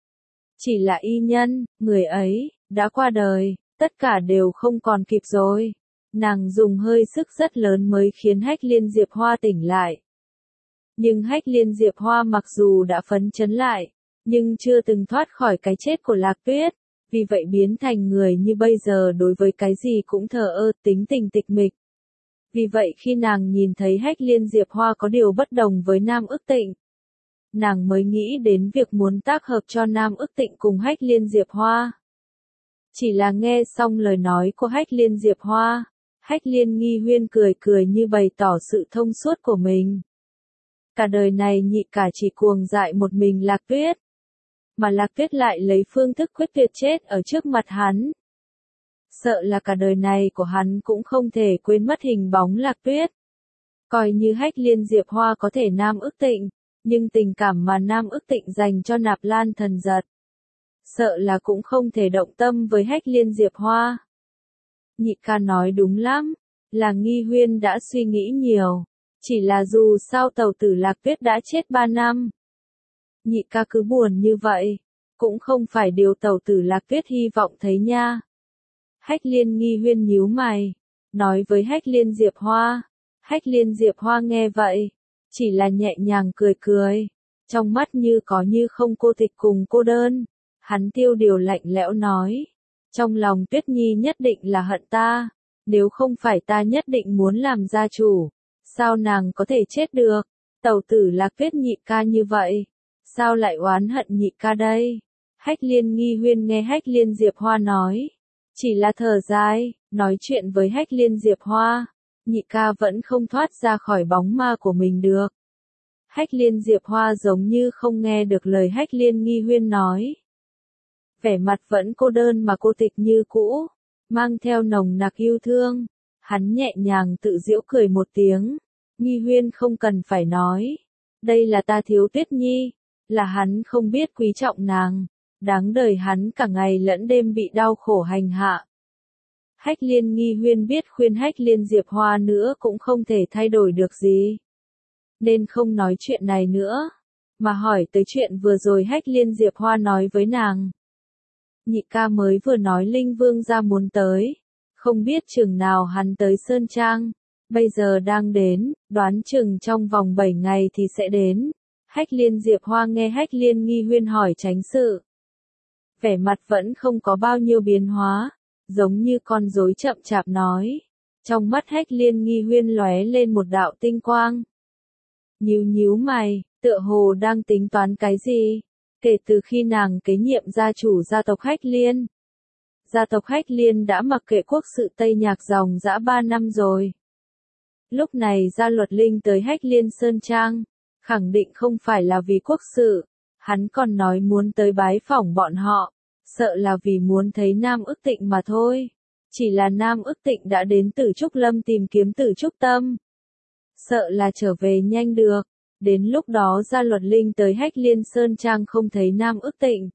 Chỉ là y nhân, người ấy, đã qua đời, tất cả đều không còn kịp rồi. Nàng dùng hơi sức rất lớn mới khiến Hách Liên Diệp Hoa tỉnh lại. Nhưng Hách Liên Diệp Hoa mặc dù đã phấn chấn lại, nhưng chưa từng thoát khỏi cái chết của Lạc Tuyết, vì vậy biến thành người như bây giờ đối với cái gì cũng thờ ơ, tính tình tịch mịch. Vì vậy khi nàng nhìn thấy Hách Liên Diệp Hoa có điều bất đồng với Nam Ức Tịnh, nàng mới nghĩ đến việc muốn tác hợp cho Nam Ức Tịnh cùng Hách Liên Diệp Hoa. Chỉ là nghe xong lời nói của Hách Liên Diệp Hoa, Hách Liên Nghi Huyên cười cười như bày tỏ sự thông suốt của mình. Cả đời này nhị cả chỉ cuồng dại một mình Lạc Tuyết. Mà Lạc Tuyết lại lấy phương thức quyết tuyệt chết ở trước mặt hắn. Sợ là cả đời này của hắn cũng không thể quên mất hình bóng Lạc Tuyết. Coi như Hách Liên Diệp Hoa có thể Nam Ức Tịnh, nhưng tình cảm mà Nam Ức Tịnh dành cho Nạp Lan Thần Giật, sợ là cũng không thể động tâm với Hách Liên Diệp Hoa. Nhị ca nói đúng lắm, là Nghi Huyên đã suy nghĩ nhiều. Chỉ là dù sao tẩu tử Lạc Tuyết đã chết ba năm. Nhị ca cứ buồn như vậy, cũng không phải điều tẩu tử Lạc Tuyết hy vọng thấy nha. Hách Liên Nghi Huyên nhíu mày, nói với Hách Liên Diệp Hoa. Hách Liên Diệp Hoa nghe vậy, chỉ là nhẹ nhàng cười cười, trong mắt như có như không cô tịch cùng cô đơn. Hắn tiêu điều lạnh lẽo nói, trong lòng Tuyết Nhi nhất định là hận ta, nếu không phải ta nhất định muốn làm gia chủ. Sao nàng có thể chết được? Tẩu tử Lạc Tuyết nhị ca như vậy, sao lại oán hận nhị ca đây? Hách Liên Nghi Huyên nghe Hách Liên Diệp Hoa nói, chỉ là thở dài, nói chuyện với Hách Liên Diệp Hoa, nhị ca vẫn không thoát ra khỏi bóng ma của mình được. Hách Liên Diệp Hoa giống như không nghe được lời Hách Liên Nghi Huyên nói. Vẻ mặt vẫn cô đơn mà cô tịch như cũ, mang theo nồng nặc yêu thương. Hắn nhẹ nhàng tự giễu cười một tiếng, Nghi Huyên không cần phải nói, đây là ta thiếu Tuyết Nhi, là hắn không biết quý trọng nàng, đáng đời hắn cả ngày lẫn đêm bị đau khổ hành hạ. Hách Liên Nghi Huyên biết khuyên Hách Liên Diệp Hoa nữa cũng không thể thay đổi được gì, nên không nói chuyện này nữa, mà hỏi tới chuyện vừa rồi Hách Liên Diệp Hoa nói với nàng. Nhị ca mới vừa nói Linh Vương gia muốn tới. Không biết chừng nào hắn tới Sơn Trang, bây giờ đang đến, đoán chừng trong vòng bảy ngày thì sẽ đến. Hách Liên Diệp Hoa nghe Hách Liên Nghi Huyên hỏi tránh sự. Vẻ mặt vẫn không có bao nhiêu biến hóa, giống như con rối chậm chạp nói. Trong mắt Hách Liên Nghi Huyên lóe lên một đạo tinh quang. Nhíu nhíu mày, tựa hồ đang tính toán cái gì, kể từ khi nàng kế nhiệm gia chủ gia tộc Hách Liên. Gia tộc Hách Liên đã mặc kệ quốc sự Tây Nhạc dòng dã ba năm rồi. Lúc này Gia Luật Linh tới Hách Liên Sơn Trang, khẳng định không phải là vì quốc sự, hắn còn nói muốn tới bái phỏng bọn họ, sợ là vì muốn thấy Nam Ức Tịnh mà thôi. Chỉ là Nam Ức Tịnh đã đến Tử Trúc Lâm tìm kiếm Tử Trúc Tâm. Sợ là trở về nhanh được, đến lúc đó Gia Luật Linh tới Hách Liên Sơn Trang không thấy Nam Ức Tịnh,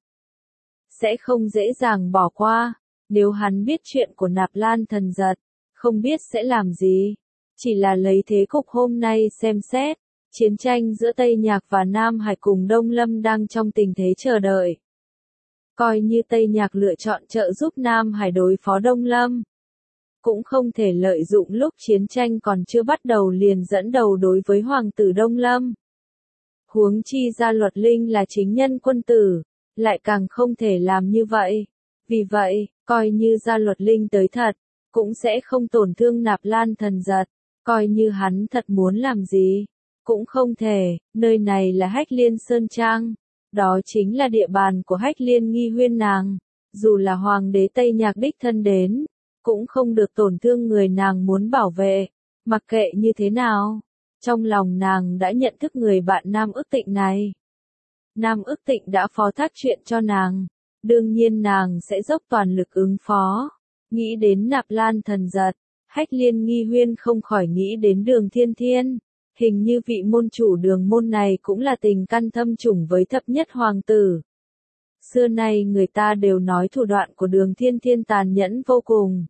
sẽ không dễ dàng bỏ qua. Nếu hắn biết chuyện của Nạp Lan Thần Giật, không biết sẽ làm gì. Chỉ là lấy thế cục hôm nay xem xét, chiến tranh giữa Tây Nhạc và Nam Hải cùng Đông Lâm đang trong tình thế chờ đợi. Coi như Tây Nhạc lựa chọn trợ giúp Nam Hải đối phó Đông Lâm, cũng không thể lợi dụng lúc chiến tranh còn chưa bắt đầu liền dẫn đầu đối với Hoàng tử Đông Lâm. Huống chi Gia Luật Linh là chính nhân quân tử, lại càng không thể làm như vậy. Vì vậy, coi như Gia Luật Linh tới thật, cũng sẽ không tổn thương Nạp Lan Thần Giật. Coi như hắn thật muốn làm gì, cũng không thể. Nơi này là Hách Liên Sơn Trang, đó chính là địa bàn của Hách Liên Nghi Huyên nàng. Dù là Hoàng đế Tây Nhạc đích thân đến, cũng không được tổn thương người nàng muốn bảo vệ. Mặc kệ như thế nào, trong lòng nàng đã nhận thức người bạn Nam Ức Tịnh này. Nam Ức Tịnh đã phó thác chuyện cho nàng, đương nhiên nàng sẽ dốc toàn lực ứng phó. Nghĩ đến Nạp Lan Thần Giật, Hách Liên Nghi Huyên không khỏi nghĩ đến Đường Thiên Thiên. Hình như vị môn chủ Đường môn này cũng là tình căn thâm trùng với thập nhất hoàng tử. Xưa nay người ta đều nói thủ đoạn của Đường Thiên Thiên tàn nhẫn vô cùng,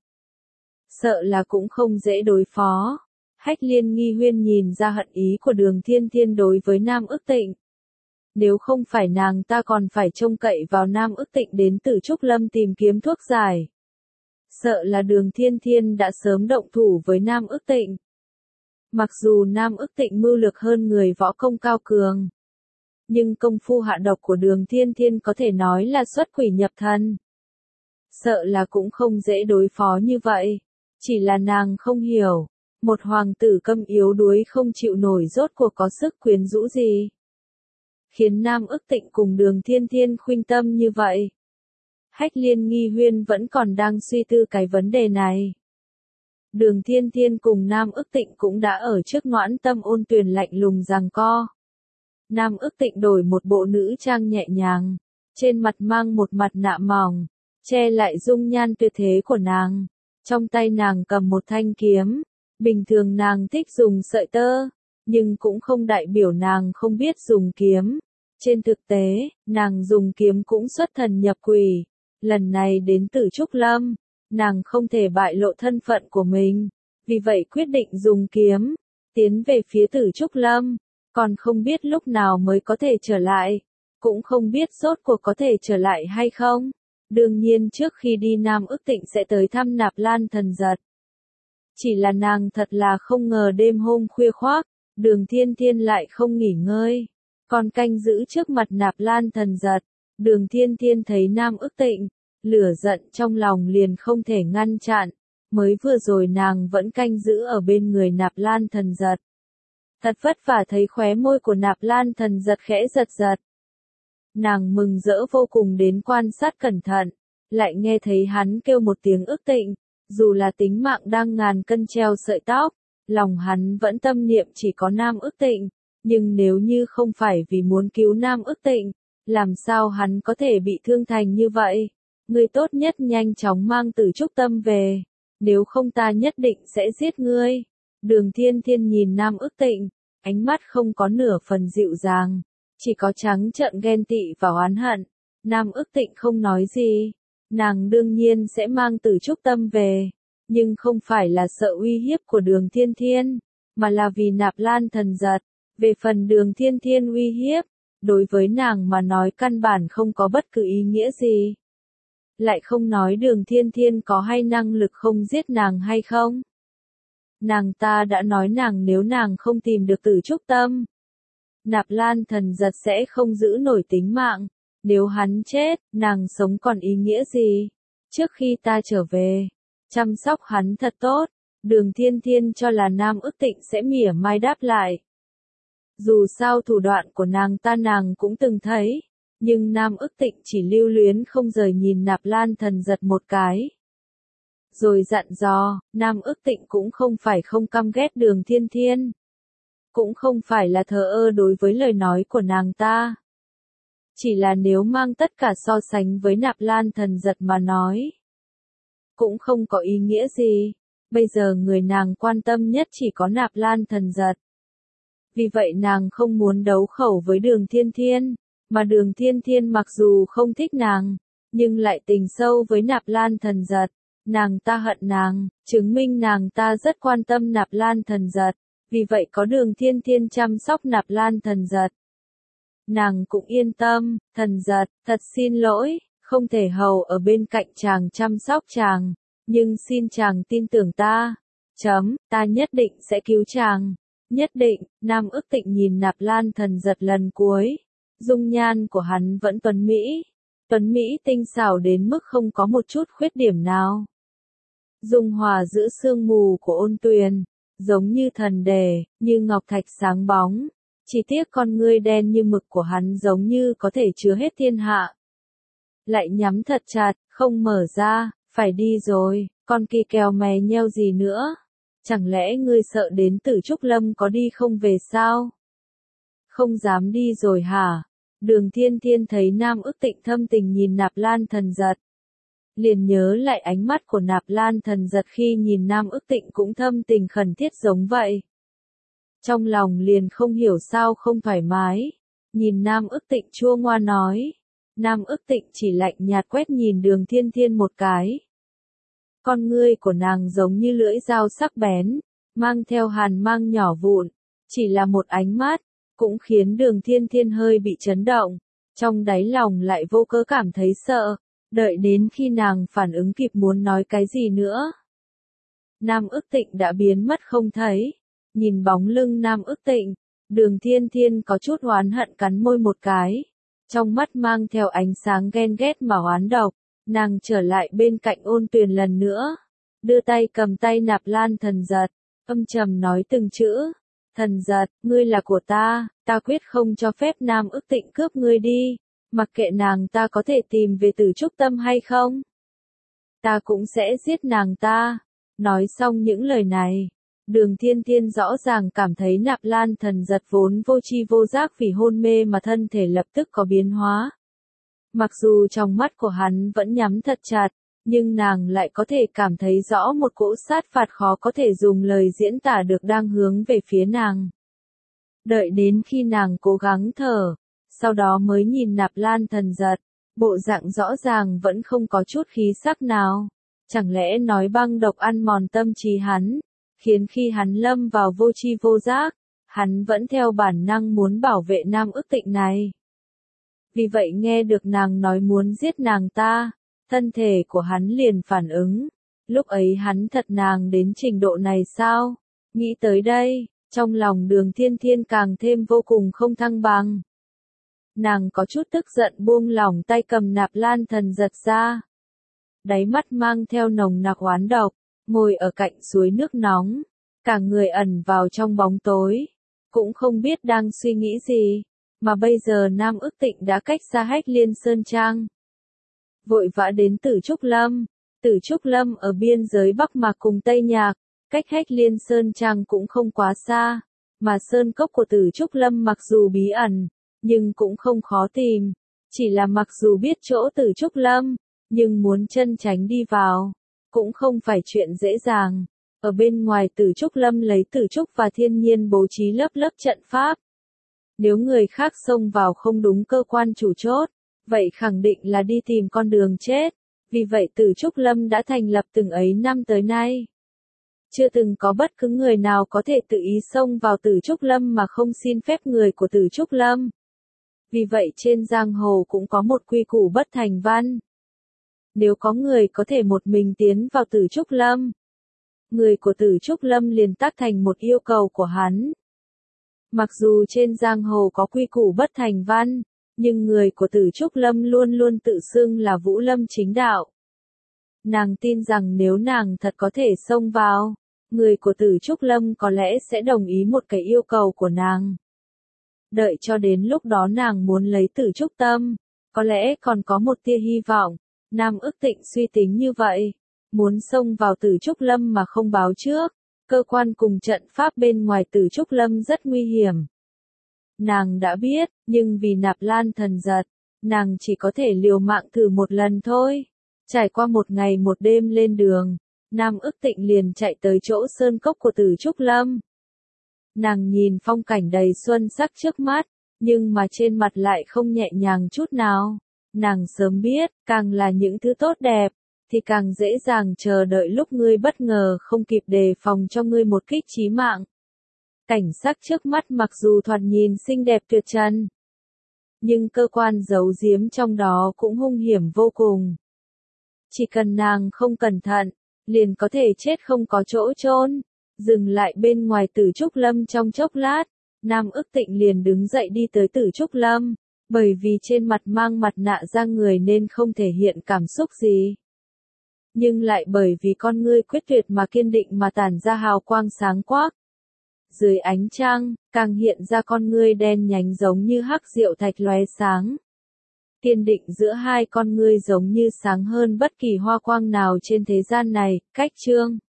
sợ là cũng không dễ đối phó. Hách Liên Nghi Huyên nhìn ra hận ý của Đường Thiên Thiên đối với Nam Ức Tịnh. Nếu không phải nàng ta còn phải trông cậy vào Nam Ức Tịnh đến Tử Trúc Lâm tìm kiếm thuốc giải. Sợ là Đường Thiên Thiên đã sớm động thủ với Nam Ức Tịnh. Mặc dù Nam Ức Tịnh mưu lược hơn người võ công cao cường, nhưng công phu hạ độc của Đường Thiên Thiên có thể nói là xuất quỷ nhập thần. Sợ là cũng không dễ đối phó như vậy. Chỉ là nàng không hiểu, một hoàng tử câm yếu đuối không chịu nổi rốt cuộc có sức quyến rũ gì, khiến Nam Ức Tịnh cùng Đường Thiên Thiên khuynh tâm như vậy. Hách Liên Nghi Huyên vẫn còn đang suy tư cái vấn đề này. Đường Thiên Thiên cùng Nam Ức Tịnh cũng đã ở trước Noãn Tâm Ôn Tuyền lạnh lùng giằng co. Nam Ức Tịnh đổi một bộ nữ trang nhẹ nhàng, trên mặt mang một mặt nạ mỏng, che lại dung nhan tuyệt thế của nàng. Trong tay nàng cầm một thanh kiếm, bình thường nàng thích dùng sợi tơ, nhưng cũng không đại biểu nàng không biết dùng kiếm. Trên thực tế, nàng dùng kiếm cũng xuất thần nhập quỷ. Lần này đến Tử Trúc Lâm, nàng không thể bại lộ thân phận của mình, vì vậy quyết định dùng kiếm, tiến về phía Tử Trúc Lâm, còn không biết lúc nào mới có thể trở lại, cũng không biết rốt cuộc có thể trở lại hay không. Đương nhiên trước khi đi Nam Ức Tịnh sẽ tới thăm Nạp Lan Thần Giật. Chỉ là nàng thật là không ngờ đêm hôm khuya khoác, Đường Thiên Thiên lại không nghỉ ngơi, còn canh giữ trước mặt Nạp Lan Thần Giật. Đường Thiên Thiên thấy Nam Ức Tịnh, lửa giận trong lòng liền không thể ngăn chặn. Mới vừa rồi nàng vẫn canh giữ ở bên người Nạp Lan Thần Giật. Thật vất vả thấy khóe môi của Nạp Lan Thần Giật khẽ giật giật. Nàng mừng rỡ vô cùng đến quan sát cẩn thận, lại nghe thấy hắn kêu một tiếng Ức Tịnh. Dù là tính mạng đang ngàn cân treo sợi tóc, lòng hắn vẫn tâm niệm chỉ có Nam Ức Tịnh. Nhưng nếu như không phải vì muốn cứu Nam Ức Tịnh, làm sao hắn có thể bị thương thành như vậy? Ngươi tốt nhất nhanh chóng mang Tử Trúc Tâm về, nếu không ta nhất định sẽ giết ngươi. Đường Thiên Thiên nhìn Nam Ức Tịnh, ánh mắt không có nửa phần dịu dàng, chỉ có trắng trợn ghen tị và oán hận. Nam Ức Tịnh không nói gì, nàng đương nhiên sẽ mang Tử Trúc Tâm về, nhưng không phải là sợ uy hiếp của Đường Thiên Thiên, mà là vì Nạp Lan Thần Giật. Về phần Đường Thiên Thiên uy hiếp, đối với nàng mà nói căn bản không có bất cứ ý nghĩa gì. Lại không nói Đường Thiên Thiên có hay năng lực không giết nàng hay không. Nàng ta đã nói nàng nếu nàng không tìm được Tử Trúc Tâm, Nạp Lan Thần Giật sẽ không giữ nổi tính mạng. Nếu hắn chết, nàng sống còn ý nghĩa gì? Trước khi ta trở về, chăm sóc hắn thật tốt. Đường Thiên Thiên cho là Nam Ức Tịnh sẽ mỉa mai đáp lại. Dù sao thủ đoạn của nàng ta nàng cũng từng thấy, nhưng Nam Ức Tịnh chỉ lưu luyến không rời nhìn Nạp Lan Thần Giật một cái. rồi dặn dò, Nam ức tịnh cũng không phải không căm ghét Đường Thiên Thiên. Cũng không phải là thờ ơ đối với lời nói của nàng ta. Chỉ là nếu mang tất cả so sánh với Nạp Lan Thần Giật mà nói, cũng không có ý nghĩa gì. Bây giờ người nàng quan tâm nhất chỉ có Nạp Lan Thần Giật. Vì vậy nàng không muốn đấu khẩu với Đường Thiên Thiên, mà Đường Thiên Thiên mặc dù không thích nàng, nhưng lại tình sâu với Nạp Lan Thần Giật. Nàng ta hận nàng, chứng minh nàng ta rất quan tâm Nạp Lan Thần Giật. Vì vậy có Đường Thiên Thiên chăm sóc Nạp Lan Thần Giật, nàng cũng yên tâm. Thần Giật, thật xin lỗi, không thể hầu ở bên cạnh chàng chăm sóc chàng, nhưng xin chàng tin tưởng ta. Chấm, ta nhất định sẽ cứu chàng. Nhất định. Nam ức tịnh nhìn Nạp Lan Thần Giật lần cuối. Dung nhan của hắn vẫn tuấn mỹ. Tuấn mỹ tinh xảo đến mức không có một chút khuyết điểm nào. Dung hòa giữa sương mù của ôn tuyền, giống như thần đề, như ngọc thạch sáng bóng. Chỉ tiếc con ngươi đen như mực của hắn giống như có thể chứa hết thiên hạ. Lại nhắm thật chặt, không mở ra, phải đi rồi, con kỳ kèo mè nheo gì nữa. Chẳng lẽ ngươi sợ đến Tử Trúc Lâm có đi không về sao? Không dám đi rồi hả? Đường Thiên Thiên thấy Nam ức tịnh thâm tình nhìn Nạp Lan Thần Giật. Liền nhớ lại ánh mắt của Nạp Lan Thần Giật khi nhìn Nam ức tịnh cũng thâm tình khẩn thiết giống vậy. Trong lòng liền không hiểu sao không thoải mái. Nhìn Nam ức tịnh chua ngoa nói. Nam ức tịnh chỉ lạnh nhạt quét nhìn Đường Thiên Thiên một cái. Con ngươi của nàng giống như lưỡi dao sắc bén, mang theo hàn mang nhỏ vụn. Chỉ là một ánh mắt, cũng khiến Đường Thiên Thiên hơi bị chấn động. Trong đáy lòng lại vô cớ cảm thấy sợ. Đợi đến khi nàng phản ứng kịp muốn nói cái gì nữa. Nam ức tịnh đã biến mất không thấy. Nhìn bóng lưng Nam ức tịnh, Đường Thiên Thiên có chút oán hận cắn môi một cái. Trong mắt mang theo ánh sáng ghen ghét mà oán độc. Nàng trở lại bên cạnh ôn tuyền lần nữa. Đưa tay cầm tay Nạp Lan Thần Giật. Âm trầm nói từng chữ. Thần Giật, ngươi là của ta, ta quyết không cho phép Nam ức tịnh cướp ngươi đi. Mặc kệ nàng ta có thể tìm về Tử Trúc Tâm hay không. Ta cũng sẽ giết nàng ta. Nói xong những lời này. Đường Thiên Thiên rõ ràng cảm thấy Nạp Lan Thần Giật vốn vô tri vô giác vì hôn mê mà thân thể lập tức có biến hóa. Mặc dù trong mắt của hắn vẫn nhắm thật chặt, nhưng nàng lại có thể cảm thấy rõ một cỗ sát phạt khó có thể dùng lời diễn tả được đang hướng về phía nàng. Đợi đến khi nàng cố gắng thở, sau đó mới nhìn Nạp Lan Thần Giật, bộ dạng rõ ràng vẫn không có chút khí sắc nào. Chẳng lẽ nói băng độc ăn mòn tâm trí hắn, khiến khi hắn lâm vào vô tri vô giác, hắn vẫn theo bản năng muốn bảo vệ Nam ức tịnh này. Vì vậy nghe được nàng nói muốn giết nàng ta, thân thể của hắn liền phản ứng. Lúc ấy hắn thật nàng đến trình độ này sao? Nghĩ tới đây, trong lòng Đường Thiên Thiên càng thêm vô cùng không thăng bằng. Nàng có chút tức giận buông lỏng tay cầm Nạp Lan Thần Giật ra. Đáy mắt mang theo nồng nặc oán độc, ngồi ở cạnh suối nước nóng, cả người ẩn vào trong bóng tối, cũng không biết đang suy nghĩ gì. Mà bây giờ Nam ức tịnh đã cách xa Hách Liên Sơn Trang. Vội vã đến Tử Trúc Lâm. Tử Trúc Lâm ở biên giới Bắc Mạc cùng Tây Nhạc, cách Hách Liên Sơn Trang cũng không quá xa. Mà sơn cốc của Tử Trúc Lâm mặc dù bí ẩn, nhưng cũng không khó tìm. Chỉ là mặc dù biết chỗ Tử Trúc Lâm, nhưng muốn chân tránh đi vào, cũng không phải chuyện dễ dàng. Ở bên ngoài Tử Trúc Lâm lấy Tử Trúc và thiên nhiên bố trí lớp lớp trận pháp. Nếu người khác xông vào không đúng cơ quan chủ chốt, vậy khẳng định là đi tìm con đường chết. Vì vậy Tử Trúc Lâm đã thành lập từng ấy năm tới nay. Chưa từng có bất cứ người nào có thể tự ý xông vào Tử Trúc Lâm mà không xin phép người của Tử Trúc Lâm. Vì vậy trên giang hồ cũng có một quy củ bất thành văn. Nếu có người có thể một mình tiến vào Tử Trúc Lâm, người của Tử Trúc Lâm liền tác thành một yêu cầu của hắn. Mặc dù trên giang hồ có quy củ bất thành văn, nhưng người của Tử Trúc Lâm luôn luôn tự xưng là Vũ Lâm chính đạo. Nàng tin rằng nếu nàng thật có thể xông vào, người của Tử Trúc Lâm có lẽ sẽ đồng ý một cái yêu cầu của nàng. Đợi cho đến lúc đó nàng muốn lấy Tử Trúc Tâm, có lẽ còn có một tia hy vọng. Nam ức tịnh suy tính như vậy. muốn xông vào Tử Trúc Lâm mà không báo trước. Cơ quan cùng trận pháp bên ngoài Tử Trúc Lâm rất nguy hiểm. Nàng đã biết, nhưng vì Nạp Lan Thần giật, nàng chỉ có thể liều mạng thử một lần thôi. Trải qua một ngày một đêm lên đường, Nam Ức Tịnh liền chạy tới chỗ sơn cốc của Tử Trúc Lâm. Nàng nhìn phong cảnh đầy xuân sắc trước mắt, nhưng mà trên mặt lại không nhẹ nhàng chút nào. Nàng sớm biết, càng là những thứ tốt đẹp, thì càng dễ dàng chờ đợi lúc ngươi bất ngờ không kịp đề phòng cho ngươi một kích chí mạng. Cảnh sắc trước mắt mặc dù thoạt nhìn xinh đẹp tuyệt trần, nhưng cơ quan giấu giếm trong đó cũng hung hiểm vô cùng. Chỉ cần nàng không cẩn thận, liền có thể chết không có chỗ chôn. Dừng lại bên ngoài Tử Trúc Lâm trong chốc lát, Nam Ức Tịnh liền đứng dậy đi tới Tử Trúc Lâm, bởi vì trên mặt mang mặt nạ ra người nên không thể hiện cảm xúc gì. Nhưng lại bởi vì con ngươi quyết tuyệt mà kiên định mà tản ra hào quang sáng quắc. Dưới ánh trăng, càng hiện ra con ngươi đen nhánh giống như hắc diệu thạch lóe sáng. Kiên định giữa hai con ngươi giống như sáng hơn bất kỳ hoa quang nào trên thế gian này. Cách chương